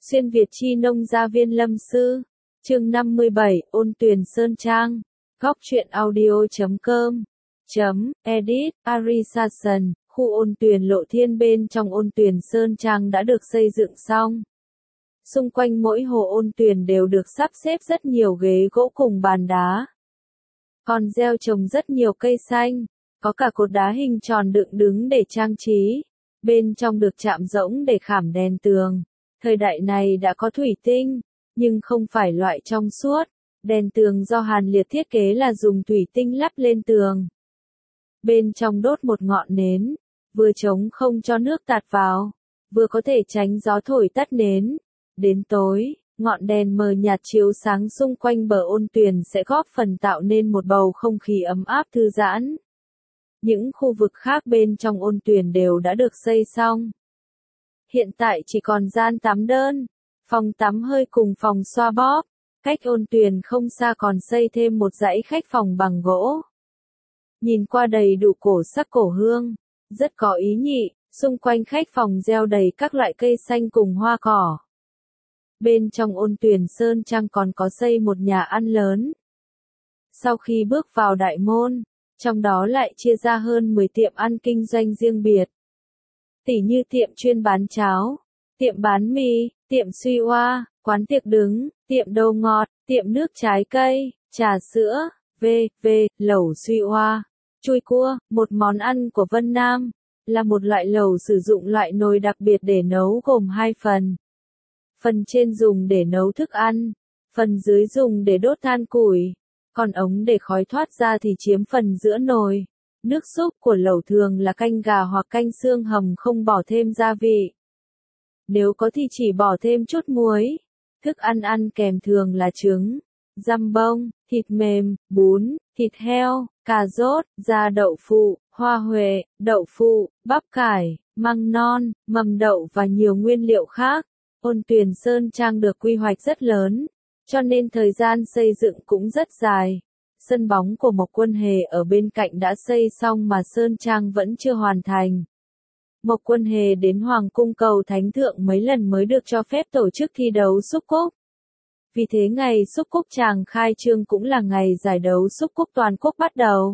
Xuyên Việt chi nông gia viên lâm sư. Chương 57, Ôn Tuyền Sơn Trang. Góc truyện audio.com. Edit, Arisason, khu Ôn Tuyền Lộ Thiên bên trong Ôn Tuyền Sơn Trang đã được xây dựng xong. Xung quanh mỗi hồ Ôn Tuyền đều được sắp xếp rất nhiều ghế gỗ cùng bàn đá. Còn gieo trồng rất nhiều cây xanh, có cả cột đá hình tròn dựng đứng để trang trí. Bên trong được chạm rỗng để khảm đèn tường. Thời đại này đã có thủy tinh, nhưng không phải loại trong suốt. Đèn tường do Hàn Liệt thiết kế là dùng thủy tinh lắp lên tường. Bên trong đốt một ngọn nến, vừa chống không cho nước tạt vào, vừa có thể tránh gió thổi tắt nến. Đến tối, ngọn đèn mờ nhạt chiếu sáng xung quanh bờ Ôn Tuyền sẽ góp phần tạo nên một bầu không khí ấm áp thư giãn. Những khu vực khác bên trong Ôn Tuyền đều đã được xây xong. Hiện tại chỉ còn gian tắm đơn, phòng tắm hơi cùng phòng xoa bóp. Cách Ôn Tuyền không xa còn xây thêm một dãy khách phòng bằng gỗ. Nhìn qua đầy đủ cổ sắc cổ hương, rất có ý nhị, xung quanh khách phòng gieo đầy các loại cây xanh cùng hoa cỏ. Bên trong Ôn Tuyền Sơn Trang còn có xây một nhà ăn lớn. Sau khi bước vào đại môn, trong đó lại chia ra hơn 10 tiệm ăn kinh doanh riêng biệt. Tỉ như tiệm chuyên bán cháo, tiệm bán mì, tiệm suy oa, quán tiệc đứng, tiệm đồ ngọt, tiệm nước trái cây, trà sữa, lẩu suy oa, chui cua, một món ăn của Vân Nam, là một loại lẩu sử dụng loại nồi đặc biệt để nấu gồm 2 phần. Phần trên dùng để nấu thức ăn, phần dưới dùng để đốt than củi, còn ống để khói thoát ra thì chiếm phần giữa nồi. Nước súp của lẩu thường là canh gà hoặc canh xương hầm không bỏ thêm gia vị. Nếu có thì chỉ bỏ thêm chút muối. Thức ăn ăn kèm thường là trứng, dăm bông, thịt mềm, bún, thịt heo, cà rốt, da đậu phụ, hoa huệ, đậu phụ, bắp cải, măng non, mầm đậu và nhiều nguyên liệu khác. Ôn Tuyền Sơn Trang được quy hoạch rất lớn, cho nên thời gian xây dựng cũng rất dài. Sân bóng của Mộc Quân Hề ở bên cạnh đã xây xong mà Sơn Trang vẫn chưa hoàn thành. Mộc Quân Hề đến Hoàng cung cầu Thánh Thượng mấy lần mới được cho phép tổ chức thi đấu xúc cúc. Vì thế ngày xúc cúc Tràng khai trương cũng là ngày giải đấu xúc cúc toàn quốc bắt đầu.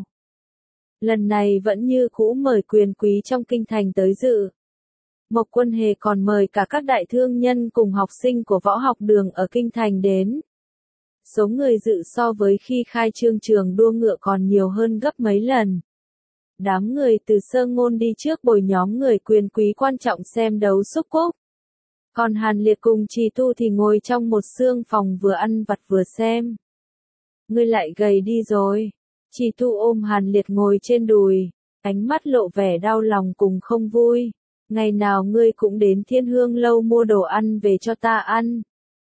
Lần này vẫn như cũ mời quyền quý trong kinh thành tới dự. Mộc Quân Hề còn mời cả các đại thương nhân cùng học sinh của võ học đường ở kinh thành đến. Số người dự so với khi khai trương trường đua ngựa còn nhiều hơn gấp mấy lần. Đám người từ Sơ Ngôn đi trước bồi nhóm người quyền quý quan trọng xem đấu xúc cúc. Còn Hàn Liệt cùng Trì Tu thì ngồi trong một xương phòng vừa ăn vặt vừa xem. Ngươi lại gầy đi rồi. Trì Tu ôm Hàn Liệt ngồi trên đùi, ánh mắt lộ vẻ đau lòng cùng không vui. Ngày nào ngươi cũng đến Thiên Hương lâu mua đồ ăn về cho ta ăn.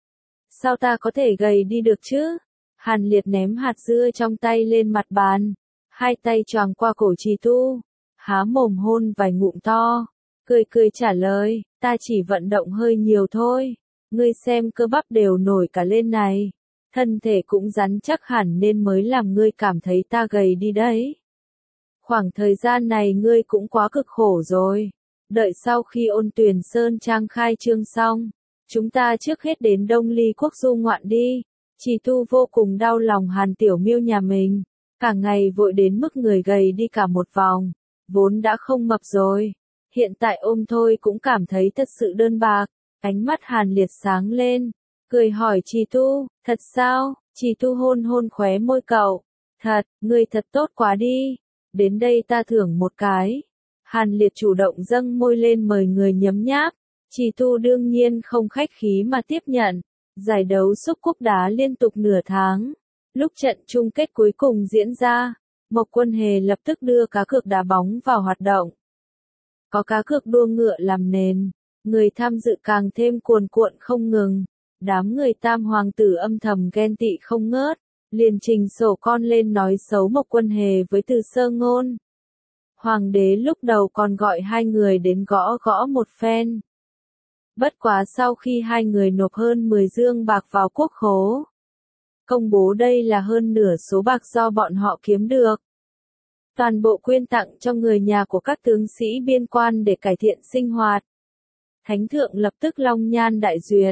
Sao ta có thể gầy đi được chứ? Hàn Liệt ném hạt dưa trong tay lên mặt bàn. Hai tay choàng qua cổ Trì Tu. Há mồm hôn vài ngụm to. Cười trả lời, ta chỉ vận động hơi nhiều thôi. Ngươi xem cơ bắp đều nổi cả lên này. Thân thể cũng rắn chắc hẳn nên mới làm ngươi cảm thấy ta gầy đi đấy. Khoảng thời gian này ngươi cũng quá cực khổ rồi. Đợi sau khi Ôn Tuyền Sơn Trang khai trương xong, chúng ta trước hết đến Đông Ly Quốc du ngoạn đi. Trì Tu vô cùng đau lòng Hàn Tiểu Miêu nhà mình. Cả ngày vội đến mức người gầy đi cả một vòng. Vốn đã không mập rồi. Hiện tại ôm thôi cũng cảm thấy thật sự đơn bạc. Ánh mắt Hàn Liệt sáng lên. Cười hỏi Trì Tu, thật sao? Trì Tu hôn hôn khóe môi cậu. Thật, ngươi thật tốt quá đi. Đến đây ta thưởng một cái. Hàn Liệt chủ động dâng môi lên mời người nhấm nháp. Trì Tu đương nhiên không khách khí mà tiếp nhận. Giải đấu xúc cúc đá liên tục nửa tháng. Lúc trận chung kết cuối cùng diễn ra, Mộc Quân Hề lập tức đưa cá cược đá bóng vào hoạt động. Có cá cược đua ngựa làm nền, người tham dự càng thêm cuồn cuộn không ngừng. Đám người Tam hoàng tử âm thầm ghen tị không ngớt, liền trình sổ con lên nói xấu Mộc Quân Hề với Từ Sơ Ngôn. Hoàng đế lúc đầu còn gọi hai người đến gõ một phen. Bất quá sau khi hai người nộp hơn 10 dương bạc vào quốc khố, công bố đây là hơn nửa số bạc do bọn họ kiếm được. Toàn bộ quyên tặng cho người nhà của các tướng sĩ biên quan để cải thiện sinh hoạt. Thánh thượng lập tức long nhan đại duyệt,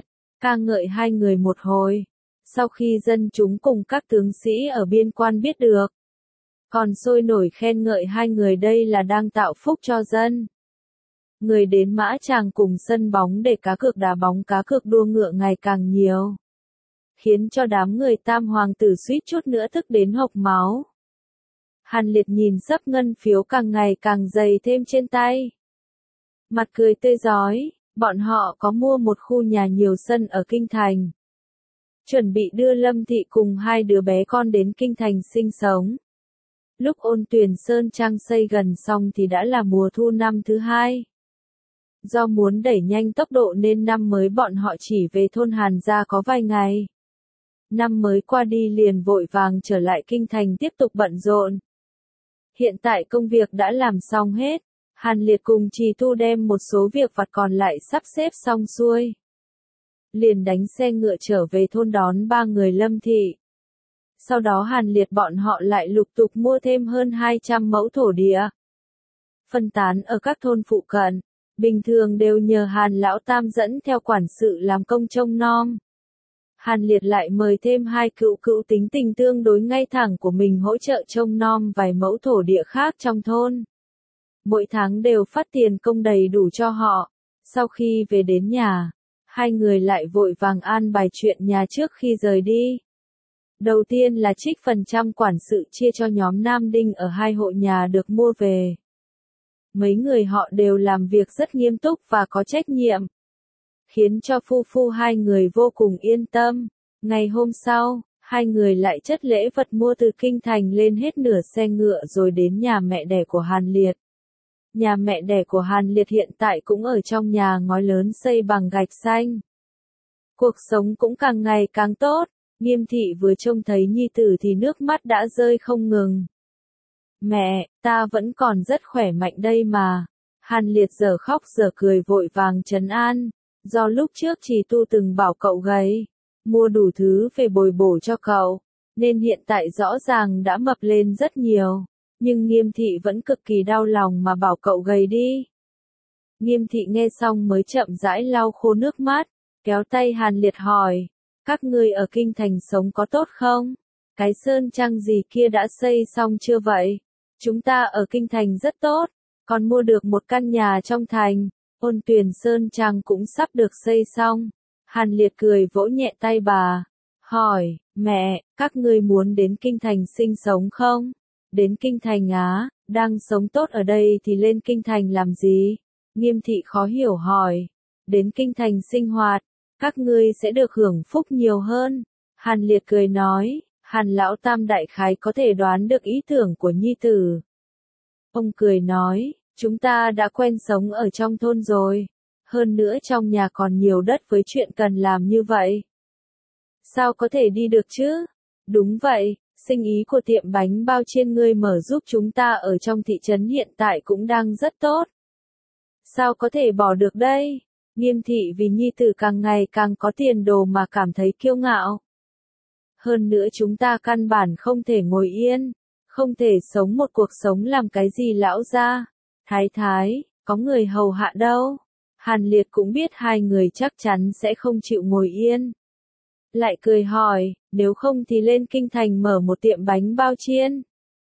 ca ngợi hai người một hồi. Sau khi dân chúng cùng các tướng sĩ ở biên quan biết được, còn sôi nổi khen ngợi hai người đây là đang tạo phúc cho dân. Người đến Mã Tràng cùng sân bóng để cá cược đá bóng cá cược đua ngựa ngày càng nhiều, khiến cho đám người Tam hoàng tử suýt chút nữa tức đến hộc máu. Hàn Liệt nhìn xấp ngân phiếu càng ngày càng dày thêm trên tay, mặt cười tươi rói. Bọn họ có mua một khu nhà nhiều sân ở Kinh Thành, chuẩn bị đưa Lâm Thị cùng hai đứa bé con đến Kinh Thành sinh sống. Lúc Ôn Tuyền Sơn Trang xây gần xong thì đã là mùa thu năm thứ hai. Do muốn đẩy nhanh tốc độ nên năm mới bọn họ chỉ về thôn Hàn gia có vài ngày. Năm mới qua đi liền vội vàng trở lại Kinh Thành tiếp tục bận rộn. Hiện tại công việc đã làm xong hết, Hàn Liệt cùng Trì Tu đem một số việc vặt còn lại sắp xếp xong xuôi. Liền đánh xe ngựa trở về thôn đón ba người Lâm Thị. Sau đó Hàn Liệt bọn họ lại lục tục mua thêm hơn 200 mẫu thổ địa, phân tán ở các thôn phụ cận, bình thường đều nhờ Hàn Lão Tam dẫn theo quản sự làm công trông nom. Hàn Liệt lại mời thêm hai cựu cữu tính tình tương đối ngay thẳng của mình hỗ trợ trông nom vài mẫu thổ địa khác trong thôn. Mỗi tháng đều phát tiền công đầy đủ cho họ. Sau khi về đến nhà, hai người lại vội vàng an bài chuyện nhà trước khi rời đi. Đầu tiên là trích phần trăm quản sự chia cho nhóm Nam Đinh ở hai hộ nhà được mua về. Mấy người họ đều làm việc rất nghiêm túc và có trách nhiệm, khiến cho phu phu hai người vô cùng yên tâm. Ngày hôm sau, hai người lại chất lễ vật mua từ Kinh Thành lên hết nửa xe ngựa rồi đến nhà mẹ đẻ của Hàn Liệt. Nhà mẹ đẻ của Hàn Liệt hiện tại cũng ở trong nhà ngói lớn xây bằng gạch xanh. Cuộc sống cũng càng ngày càng tốt, Nghiêm Thị vừa trông thấy nhi tử thì nước mắt đã rơi không ngừng. Mẹ, ta vẫn còn rất khỏe mạnh đây mà. Hàn Liệt giờ khóc giờ cười vội vàng trấn an, do lúc trước Trì Tu từng bảo cậu gầy, mua đủ thứ về bồi bổ cho cậu, nên hiện tại rõ ràng đã mập lên rất nhiều. Nhưng Nghiêm Thị vẫn cực kỳ đau lòng mà bảo cậu gầy đi. Nghiêm Thị nghe xong mới chậm rãi lau khô nước mắt, kéo tay Hàn Liệt hỏi, các ngươi ở Kinh Thành sống có tốt không? Cái sơn trang gì kia đã xây xong chưa vậy? Chúng ta ở Kinh Thành rất tốt, còn mua được một căn nhà trong thành, Ôn Tuyền Sơn Trang cũng sắp được xây xong. Hàn Liệt cười vỗ nhẹ tay bà, hỏi, mẹ, các ngươi muốn đến Kinh Thành sinh sống không? Đến Kinh Thành á, đang sống tốt ở đây thì lên Kinh Thành làm gì? Nghiêm Thị khó hiểu hỏi, đến Kinh Thành sinh hoạt, các ngươi sẽ được hưởng phúc nhiều hơn. Hàn Liệt cười nói, Hàn Lão Tam đại khái có thể đoán được ý tưởng của nhi tử. Ông cười nói, chúng ta đã quen sống ở trong thôn rồi, hơn nữa trong nhà còn nhiều đất với chuyện cần làm như vậy. Sao có thể đi được chứ? Đúng vậy, sinh ý của tiệm bánh bao chiên ngươi mở giúp chúng ta ở trong thị trấn hiện tại cũng đang rất tốt. Sao có thể bỏ được đây? Nghiêm Thị vì nhi tử càng ngày càng có tiền đồ mà cảm thấy kiêu ngạo. Hơn nữa chúng ta căn bản không thể ngồi yên, không thể sống một cuộc sống làm cái gì lão gia, thái thái, có người hầu hạ đâu. Hàn Liệt cũng biết hai người chắc chắn sẽ không chịu ngồi yên. Lại cười hỏi, nếu không thì lên Kinh Thành mở một tiệm bánh bao chiên.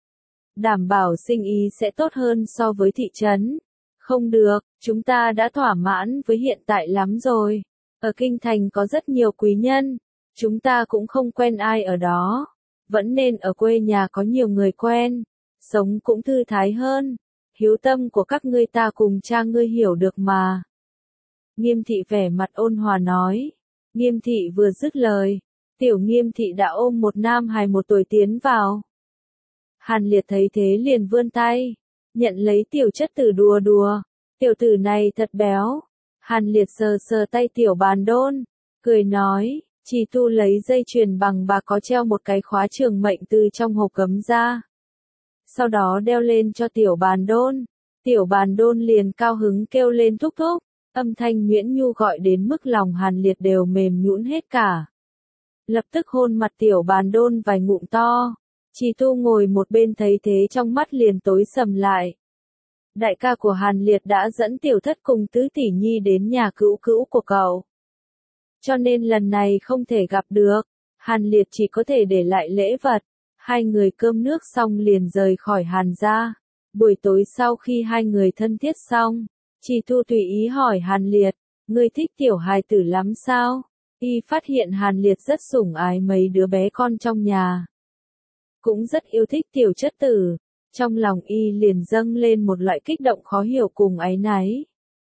Đảm bảo sinh ý sẽ tốt hơn so với thị trấn. Không được, chúng ta đã thỏa mãn với hiện tại lắm rồi. Ở Kinh Thành có rất nhiều quý nhân, chúng ta cũng không quen ai ở đó. Vẫn nên ở quê nhà có nhiều người quen, sống cũng thư thái hơn. Hiếu tâm của các ngươi ta cùng cha ngươi hiểu được mà. Nghiêm Thị vẻ mặt ôn hòa nói. Nghiêm Thị vừa dứt lời, tiểu Nghiêm Thị đã ôm một nam hài 1 tuổi tiến vào. Hàn Liệt thấy thế liền vươn tay, nhận lấy tiểu chất tử đùa đùa, tiểu tử này thật béo. Hàn Liệt sờ sờ tay tiểu Bàn Đôn, cười nói, Trì Tu lấy dây chuyền bằng bạc có treo một cái khóa trường mệnh từ trong hộp gấm ra. Sau đó đeo lên cho tiểu Bàn Đôn, tiểu Bàn Đôn liền cao hứng kêu lên thúc thúc, âm thanh nhuyễn nhu gọi đến mức lòng Hàn Liệt đều mềm nhũn hết cả. Lập tức hôn mặt tiểu Bàn Đôn vài ngụm to. Trì Tu ngồi một bên thấy thế trong mắt liền tối sầm lại. Đại ca của Hàn Liệt đã dẫn tiểu thất cùng tứ tỷ nhi đến nhà cữu cữu của cậu. cho nên lần này không thể gặp được. Hàn Liệt chỉ có thể để lại lễ vật. Hai người cơm nước xong liền rời khỏi Hàn gia. Buổi tối sau khi hai người thân thiết xong, Trì Thu tùy ý hỏi Hàn Liệt, ngươi thích tiểu hài tử lắm sao? Y phát hiện Hàn Liệt rất sủng ái mấy đứa bé con trong nhà. Cũng rất yêu thích tiểu chất tử. Trong lòng Y liền dâng lên một loại kích động khó hiểu cùng áy náy.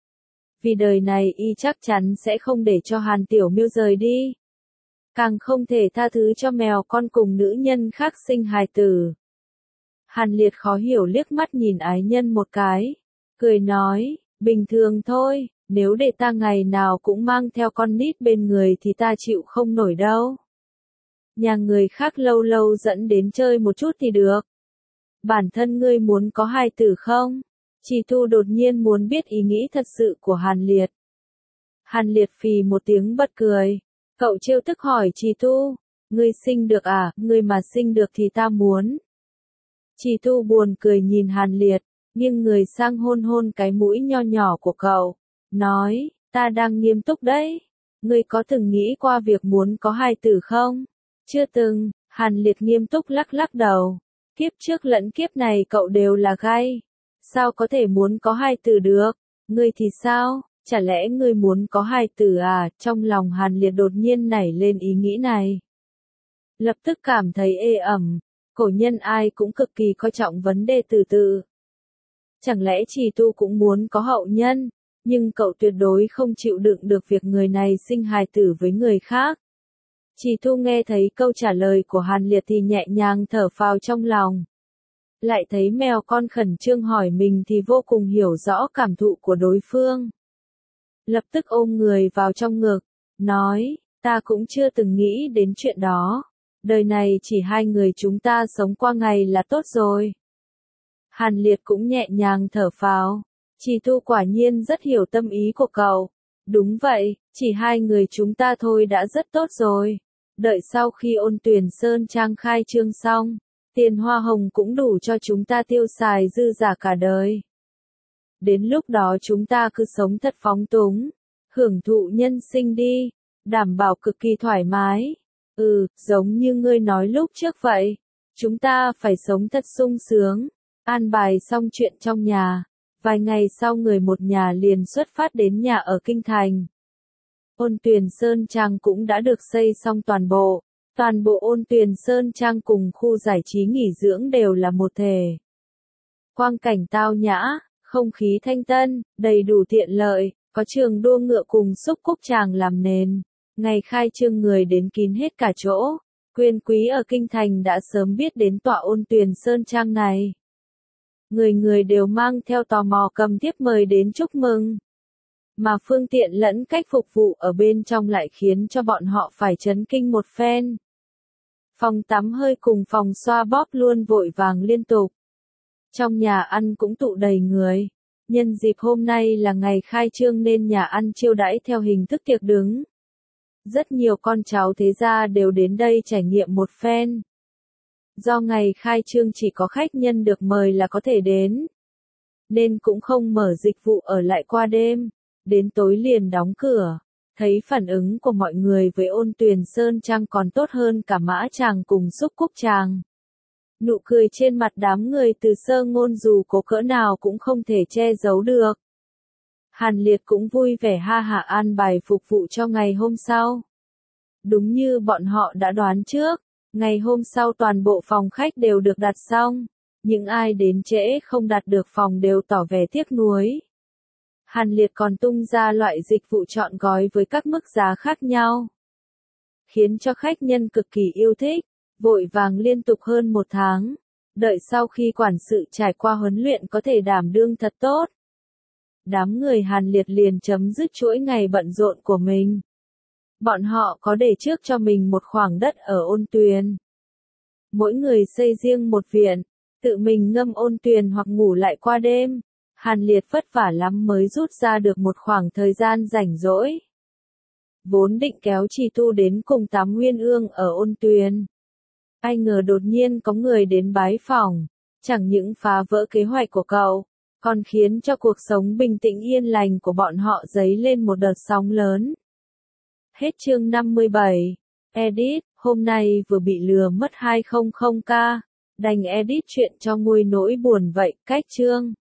Vì đời này Y chắc chắn sẽ không để cho Hàn Tiểu Miêu rời đi. Càng không thể tha thứ cho mèo con cùng nữ nhân khác sinh hài tử. Hàn Liệt khó hiểu liếc mắt nhìn ái nhân một cái. Cười nói, bình thường thôi, nếu để ta ngày nào cũng mang theo con nít bên người thì ta chịu không nổi đâu. Nhà người khác lâu lâu dẫn đến chơi một chút thì được. Bản thân ngươi muốn có hài tử không? Trì Thu đột nhiên muốn biết ý nghĩ thật sự của Hàn Liệt. Hàn Liệt phì một tiếng bật cười. Cậu trêu tức hỏi Trì Thu, ngươi sinh được à, ngươi mà sinh được thì ta muốn. Trì Thu buồn cười nhìn Hàn Liệt, nghiêng người sang hôn hôn cái mũi nho nhỏ của cậu, nói, ta đang nghiêm túc đấy. Ngươi có từng nghĩ qua việc muốn có hài tử không? Chưa từng. Hàn Liệt nghiêm túc lắc lắc đầu. Kiếp trước lẫn kiếp này cậu đều là gay. Sao có thể muốn có hài tử được? Ngươi thì sao? Chả lẽ ngươi muốn có hài tử à? Trong lòng Hàn Liệt đột nhiên nảy lên ý nghĩ này. Lập tức cảm thấy ê ẩm. Cổ nhân ai cũng cực kỳ coi trọng vấn đề tử tự. Chẳng lẽ Trì Tu cũng muốn có hậu nhân? Nhưng cậu tuyệt đối không chịu đựng được việc người này sinh hài tử với người khác. Trì Tu nghe thấy câu trả lời của Hàn Liệt thì nhẹ nhàng thở phào trong lòng. Lại thấy mèo con khẩn trương hỏi mình thì vô cùng hiểu rõ cảm thụ của đối phương. Lập tức ôm người vào trong ngực, nói, ta cũng chưa từng nghĩ đến chuyện đó. Đời này chỉ hai người chúng ta sống qua ngày là tốt rồi. Hàn Liệt cũng nhẹ nhàng thở phào. Trì Tu quả nhiên rất hiểu tâm ý của cậu. Đúng vậy, chỉ hai người chúng ta thôi đã rất tốt rồi. Đợi sau khi Ôn Tuyền Sơn Trang khai trương xong, tiền hoa hồng cũng đủ cho chúng ta tiêu xài dư giả cả đời. Đến lúc đó chúng ta cứ sống thật phóng túng, hưởng thụ nhân sinh đi, đảm bảo cực kỳ thoải mái. Giống như ngươi nói lúc trước vậy, chúng ta phải sống thật sung sướng. An bài xong chuyện trong nhà, vài ngày sau người một nhà liền xuất phát đến nhà ở Kinh Thành. Ôn Tuyền Sơn Trang cũng đã được xây xong toàn bộ. Toàn bộ Ôn Tuyền Sơn Trang cùng khu giải trí nghỉ dưỡng đều là một thể. Quang cảnh tao nhã, không khí thanh tân, đầy đủ tiện lợi, có trường đua ngựa cùng xúc cúc chàng làm nền. Ngày khai trương người đến kín hết cả chỗ. Quyền quý ở Kinh Thành đã sớm biết đến tọa Ôn Tuyền Sơn Trang này. Người người đều mang theo tò mò cầm thiếp mời đến chúc mừng. Mà phương tiện lẫn cách phục vụ ở bên trong lại khiến cho bọn họ phải chấn kinh một phen. Phòng tắm hơi cùng phòng xoa bóp luôn vội vàng liên tục. Trong nhà ăn cũng tụ đầy người. Nhân dịp hôm nay là ngày khai trương nên nhà ăn chiêu đãi theo hình thức tiệc đứng. Rất nhiều con cháu thế gia đều đến đây trải nghiệm một phen. Do ngày khai trương chỉ có khách nhân được mời là có thể đến, nên cũng không mở dịch vụ ở lại qua đêm, đến tối liền đóng cửa. Thấy phản ứng của mọi người với Ôn Tuyền Sơn Trang còn tốt hơn cả Mã Chàng cùng Xúc Cúc Chàng. Nụ cười trên mặt đám người từ Sơ Ngôn dù cố cỡ nào cũng không thể che giấu được. Hàn Liệt cũng vui vẻ ha hả an bài phục vụ cho ngày hôm sau. Đúng như bọn họ đã đoán trước, ngày hôm sau toàn bộ phòng khách đều được đặt xong. Những ai đến trễ không đặt được phòng đều tỏ vẻ tiếc nuối. Hàn Liệt còn tung ra loại dịch vụ chọn gói với các mức giá khác nhau, khiến cho khách nhân cực kỳ yêu thích, vội vàng liên tục hơn một tháng. Đợi sau khi quản sự trải qua huấn luyện có thể đảm đương thật tốt. Đám người Hàn Liệt liền chấm dứt chuỗi ngày bận rộn của mình. Bọn họ có để trước cho mình một khoảng đất ở Ôn Tuyền. Mỗi người xây riêng một viện, tự mình ngâm ôn tuyền hoặc ngủ lại qua đêm. Hàn Liệt vất vả lắm mới rút ra được một khoảng thời gian rảnh rỗi. Vốn định kéo Trì Tu đến cùng tắm Nguyên Ương ở Ôn Tuyền. Ai ngờ đột nhiên có người đến bái phỏng, chẳng những phá vỡ kế hoạch của cậu, còn khiến cho cuộc sống bình tĩnh yên lành của bọn họ dấy lên một đợt sóng lớn. Hết chương 57. Edit, hôm nay vừa bị lừa mất 200k. Đành edit chuyện cho nguôi nỗi buồn vậy, cách chương.